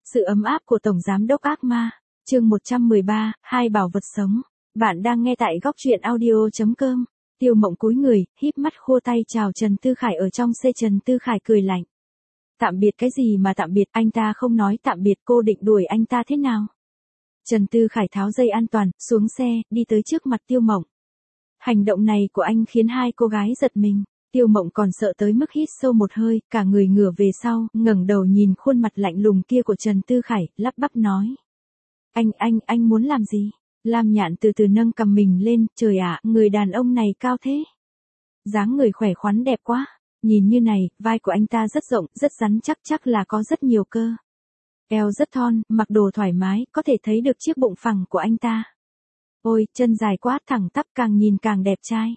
Sự ấm áp của Tổng Giám đốc ác ma. Chương 113, hai bảo vật sống. Bạn đang nghe tại góc truyện audio.com. Tiêu Mộng cúi người, híp mắt khua tay chào Trần Tư Khải ở trong xe. Trần Tư Khải cười lạnh. Tạm biệt cái gì mà tạm biệt, anh ta không nói tạm biệt, cô định đuổi anh ta thế nào? Trần Tư Khải tháo dây an toàn, xuống xe, đi tới trước mặt Tiêu Mộng. Hành động này của anh khiến hai cô gái giật mình. Tiêu Mộng còn sợ tới mức hít sâu một hơi, cả người ngửa về sau, ngẩng đầu nhìn khuôn mặt lạnh lùng kia của Trần Tư Khải, lắp bắp nói. Anh muốn làm gì? Lam Nhạn từ từ nâng cằm mình lên, trời ạ, người đàn ông này cao thế. Dáng người khỏe khoắn đẹp quá, nhìn như này, vai của anh ta rất rộng, rất rắn chắc, chắc là có rất nhiều cơ. Eo rất thon, mặc đồ thoải mái, có thể thấy được chiếc bụng phẳng của anh ta. Ôi, chân dài quá, thẳng tắp, càng nhìn càng đẹp trai.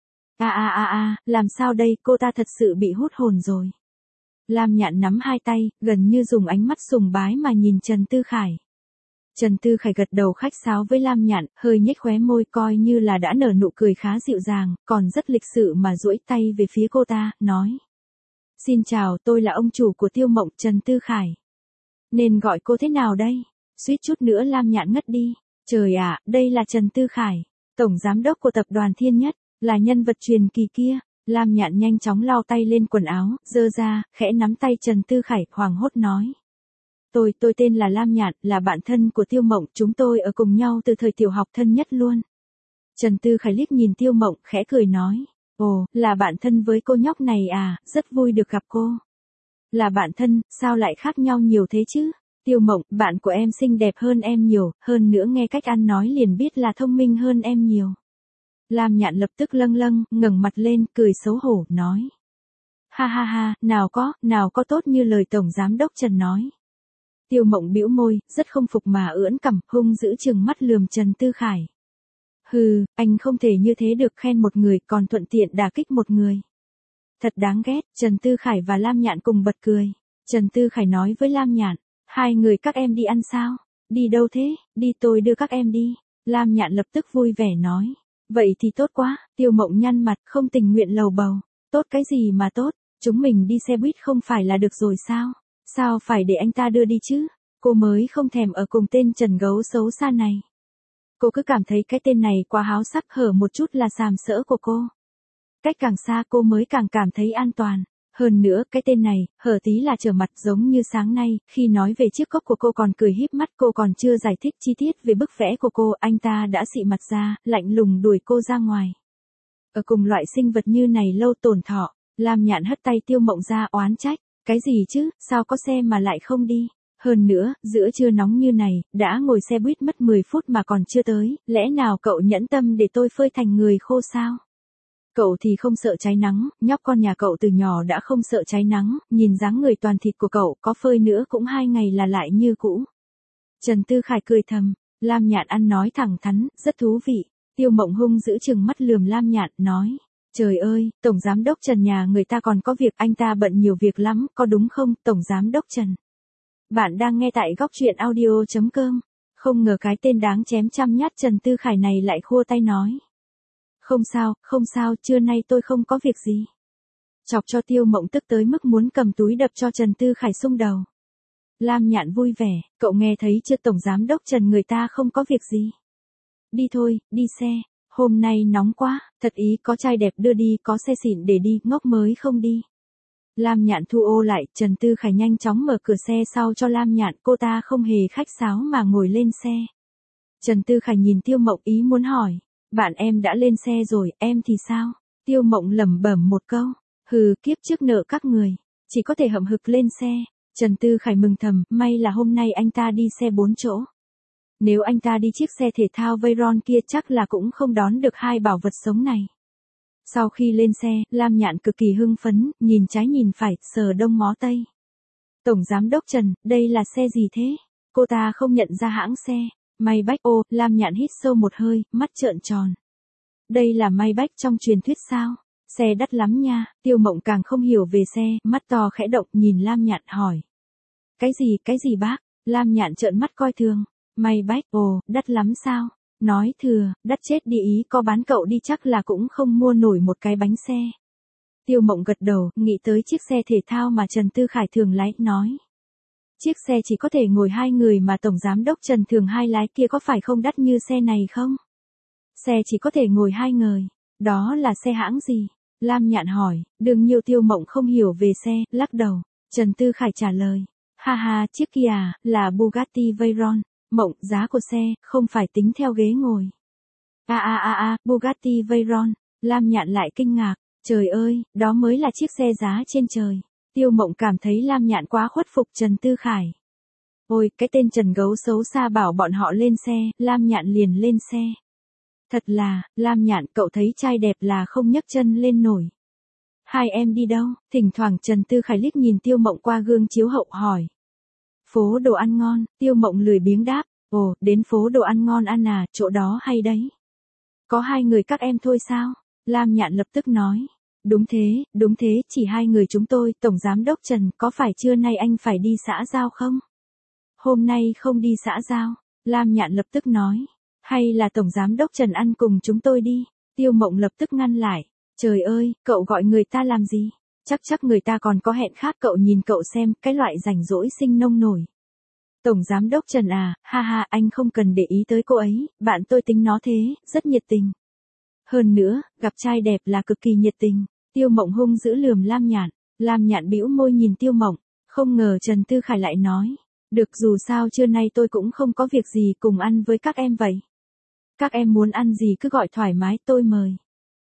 Làm sao đây, cô ta thật sự bị hút hồn rồi. Lam Nhạn nắm hai tay, gần như dùng ánh mắt sùng bái mà nhìn Trần Tư Khải. Trần Tư Khải gật đầu khách sáo với Lam Nhạn, hơi nhếch khóe môi coi như là đã nở nụ cười khá dịu dàng, còn rất lịch sự mà duỗi tay về phía cô ta, nói. Xin chào, tôi là ông chủ của Tiêu Mộng, Trần Tư Khải. Nên gọi cô thế nào đây? Suýt chút nữa Lam Nhạn ngất đi. Trời ạ, đây là Trần Tư Khải, tổng giám đốc của tập đoàn Thiên Nhất, là nhân vật truyền kỳ kia. Lam Nhạn nhanh chóng lau tay lên quần áo, giơ ra, khẽ nắm tay Trần Tư Khải, hoảng hốt nói. Tôi tên là Lam Nhạn, là bạn thân của Tiêu Mộng, chúng tôi ở cùng nhau từ thời tiểu học thân nhất luôn. Trần Tư Khải liếc nhìn Tiêu Mộng, khẽ cười nói. Ồ, là bạn thân với cô nhóc này à, rất vui được gặp cô. Là bạn thân, sao lại khác nhau nhiều thế chứ? Tiêu Mộng, bạn của em xinh đẹp hơn em nhiều, hơn nữa nghe cách ăn nói liền biết là thông minh hơn em nhiều. Lam Nhạn lập tức lâng lâng, ngẩng mặt lên, cười xấu hổ, nói. Ha, nào có tốt như lời Tổng Giám đốc Trần nói. Tiêu Mộng bĩu môi, rất không phục mà ưỡn cằm, hung dữ trừng mắt lườm Trần Tư Khải. Hừ, anh không thể như thế được, khen một người còn thuận tiện đả kích một người. Thật đáng ghét, Trần Tư Khải và Lam Nhạn cùng bật cười. Trần Tư Khải nói với Lam Nhạn, hai người các em đi ăn sao? Đi đâu thế? Đi, tôi đưa các em đi. Lam Nhạn lập tức vui vẻ nói. Vậy thì tốt quá, Tiêu Mộng nhăn mặt, không tình nguyện lầu bầu. Tốt cái gì mà tốt, chúng mình đi xe buýt không phải là được rồi sao? Sao phải để anh ta đưa đi chứ? Cô mới không thèm ở cùng tên Trần gấu xấu xa này. Cô cứ cảm thấy cái tên này quá háo sắc, hở một chút là sàm sỡ của cô. Cách càng xa cô mới càng cảm thấy an toàn. Hơn nữa, cái tên này, hở tí là trở mặt, giống như sáng nay, khi nói về chiếc cốc của cô còn cười híp mắt, cô còn chưa giải thích chi tiết về bức vẽ của cô, anh ta đã xị mặt ra, lạnh lùng đuổi cô ra ngoài. Ở cùng loại sinh vật như này lâu tổn thọ, Lam Nhạn hất tay Tiêu Mộng ra, oán trách. Cái gì chứ, sao có xe mà lại không đi? Hơn nữa, giữa trưa nóng như này, đã ngồi xe buýt mất 10 phút mà còn chưa tới, lẽ nào cậu nhẫn tâm để tôi phơi thành người khô sao? Cậu thì không sợ cháy nắng, nhóc con nhà cậu từ nhỏ đã không sợ cháy nắng, nhìn dáng người toàn thịt của cậu, có phơi nữa cũng 2 ngày là lại như cũ. Trần Tư Khải cười thầm, Lam Nhạn ăn nói thẳng thắn, rất thú vị. Tiêu Mộng hung giữ chừng mắt lườm Lam Nhạn, nói. Trời ơi, Tổng Giám đốc Trần nhà người ta còn có việc, anh ta bận nhiều việc lắm, có đúng không, Tổng Giám đốc Trần? Bạn đang nghe tại góc truyện audio.com. Không ngờ cái tên đáng chém trăm nhát Trần Tư Khải này lại khua tay nói. Không sao, trưa nay tôi không có việc gì. Chọc cho Tiêu Mộng tức tới mức muốn cầm túi đập cho Trần Tư Khải sung đầu. Lam Nhạn vui vẻ, cậu nghe thấy chưa, Tổng Giám đốc Trần người ta không có việc gì. Đi thôi, đi xe. Hôm nay nóng quá, thật ý có trai đẹp đưa đi, có xe xịn để đi, ngốc mới không đi. Lam Nhạn thu ô lại, Trần Tư Khải nhanh chóng mở cửa xe sau cho Lam Nhạn, cô ta không hề khách sáo mà ngồi lên xe. Trần Tư Khải nhìn Tiêu Mộng ý muốn hỏi, bạn em đã lên xe rồi, em thì sao? Tiêu Mộng lẩm bẩm một câu, hừ, kiếp trước nợ các người, chỉ có thể hậm hực lên xe. Trần Tư Khải mừng thầm, may là hôm nay anh ta đi xe 4 chỗ. Nếu anh ta đi chiếc xe thể thao Veyron kia chắc là cũng không đón được hai bảo vật sống này. Sau khi lên xe, Lam Nhạn cực kỳ hưng phấn, nhìn trái nhìn phải, sờ đông ngó tây. Tổng Giám đốc Trần, đây là xe gì thế? Cô ta không nhận ra hãng xe. Maybach. Ô, Lam Nhạn hít sâu một hơi, mắt trợn tròn. Đây là Maybach trong truyền thuyết sao? Xe đắt lắm nha. Tiêu Mộng càng không hiểu về xe, mắt to khẽ động nhìn Lam Nhạn hỏi. Cái gì bác? Lam Nhạn trợn mắt coi thường. Maybach. Ồ, đắt lắm sao? Nói thừa, đắt chết đi, ý có bán cậu đi chắc là cũng không mua nổi một cái bánh xe. Tiêu Mộng gật đầu, nghĩ tới chiếc xe thể thao mà Trần Tư Khải thường lái, nói. Chiếc xe chỉ có thể ngồi 2 người mà Tổng Giám đốc Trần thường hay lái kia có phải không đắt như xe này không? Xe chỉ có thể ngồi 2 người. Đó là xe hãng gì? Lam Nhạn hỏi, Đường Nhiêu Tiêu Mộng không hiểu về xe, lắc đầu. Trần Tư Khải trả lời. Ha ha, chiếc kia là Bugatti Veyron. Mộng, giá của xe, không phải tính theo ghế ngồi. Bugatti Veyron. Lam Nhạn lại kinh ngạc. Trời ơi, đó mới là chiếc xe giá trên trời. Tiêu Mộng cảm thấy Lam Nhạn quá khuất phục Trần Tư Khải. Ôi, cái tên Trần gấu xấu xa bảo bọn họ lên xe, Lam Nhạn liền lên xe. Thật là, Lam Nhạn, cậu thấy trai đẹp là không nhấc chân lên nổi. Hai em đi đâu? Thỉnh thoảng Trần Tư Khải liếc nhìn Tiêu Mộng qua gương chiếu hậu hỏi. Phố đồ ăn ngon, Tiêu Mộng lười biếng đáp. Ồ, đến phố đồ ăn ngon ăn à, chỗ đó hay đấy. Có 2 người các em thôi sao? Lam Nhạn lập tức nói. Đúng thế, chỉ 2 người chúng tôi. Tổng Giám đốc Trần, có phải trưa nay anh phải đi xã giao không? Hôm nay không đi xã giao, Lam Nhạn lập tức nói. Hay là Tổng Giám đốc Trần ăn cùng chúng tôi đi? Tiêu Mộng lập tức ngăn lại. Trời ơi, cậu gọi người ta làm gì? Chắc người ta còn có hẹn khác, cậu nhìn cậu xem, cái loại rảnh rỗi sinh nông nổi. Tổng Giám đốc Trần à, ha ha, anh không cần để ý tới cô ấy, bạn tôi tính nó thế, rất nhiệt tình. Hơn nữa, gặp trai đẹp là cực kỳ nhiệt tình. Tiêu Mộng hung dữ lườm Lam Nhạn bĩu môi nhìn Tiêu Mộng, không ngờ Trần Tư Khải lại nói. Được, dù sao trưa nay tôi cũng không có việc gì, cùng ăn với các em vậy. Các em muốn ăn gì cứ gọi thoải mái, tôi mời.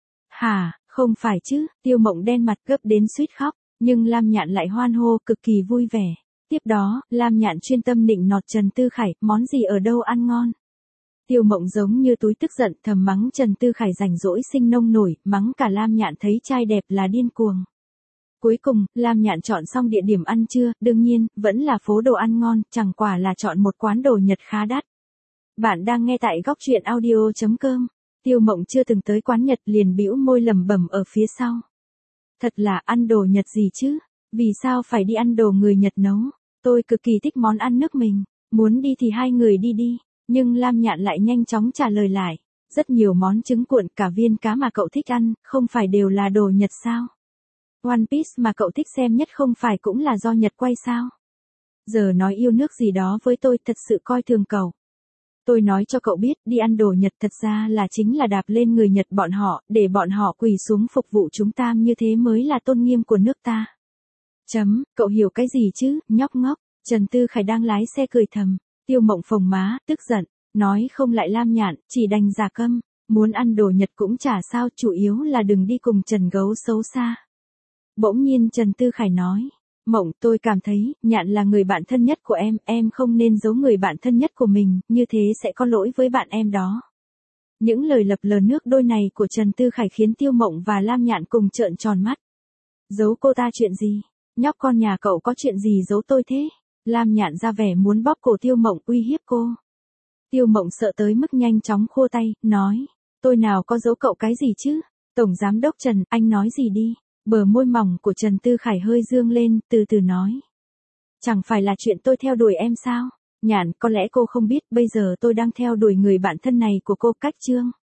Hả, không phải chứ, Tiêu Mộng đen mặt gấp đến suýt khóc, nhưng Lam Nhạn lại hoan hô cực kỳ vui vẻ. Tiếp đó, Lam Nhạn chuyên tâm nịnh nọt Trần Tư Khải, món gì ở đâu ăn ngon. Tiêu Mộng giống như túi tức giận, thầm mắng Trần Tư Khải rảnh rỗi sinh nông nổi, mắng cả Lam Nhạn thấy trai đẹp là điên cuồng. Cuối cùng, Lam Nhạn chọn xong địa điểm ăn trưa, đương nhiên, vẫn là phố đồ ăn ngon, chẳng quả là chọn một quán đồ Nhật khá đắt. Bạn đang nghe tại góc truyện audio.com. Tiêu Mộng chưa từng tới quán Nhật liền bĩu môi lẩm bẩm ở phía sau. Thật là ăn đồ Nhật gì chứ? Vì sao phải đi ăn đồ người Nhật nấu? Tôi cực kỳ thích món ăn nước mình. Muốn đi thì 2 người đi. Nhưng Lam Nhạn lại nhanh chóng trả lời lại. Rất nhiều món trứng cuộn, cả viên cá mà cậu thích ăn, không phải đều là đồ Nhật sao? One Piece mà cậu thích xem nhất không phải cũng là do Nhật quay sao? Giờ nói yêu nước gì đó với tôi, thật sự coi thường cậu. Tôi nói cho cậu biết, đi ăn đồ Nhật thật ra là chính là đạp lên người Nhật bọn họ, để bọn họ quỳ xuống phục vụ chúng ta, như thế mới là tôn nghiêm của nước ta. Cậu hiểu cái gì chứ, nhóc ngốc. Trần Tư Khải đang lái xe cười thầm. Tiêu Mộng phồng má, tức giận, nói không lại Lam Nhạn, chỉ đành giả câm. Muốn ăn đồ Nhật cũng chả sao, chủ yếu là đừng đi cùng Trần gấu xấu xa. Bỗng nhiên Trần Tư Khải nói. Mộng, tôi cảm thấy, Nhạn là người bạn thân nhất của em không nên giấu người bạn thân nhất của mình, như thế sẽ có lỗi với bạn em đó. Những lời lập lờ nước đôi này của Trần Tư Khải khiến Tiêu Mộng và Lam Nhạn cùng trợn tròn mắt. Giấu cô ta chuyện gì? Nhóc con nhà cậu có chuyện gì giấu tôi thế? Lam Nhạn ra vẻ muốn bóp cổ Tiêu Mộng uy hiếp cô. Tiêu Mộng sợ tới mức nhanh chóng khua tay, nói. Tôi nào có giấu cậu cái gì chứ? Tổng Giám đốc Trần, anh nói gì đi? Bờ môi mỏng của Trần Tư Khải hơi dương lên, từ từ nói. Chẳng phải là chuyện tôi theo đuổi em sao? Nhạn, có lẽ cô không biết, bây giờ tôi đang theo đuổi người bạn thân này của cô, Cách Trương.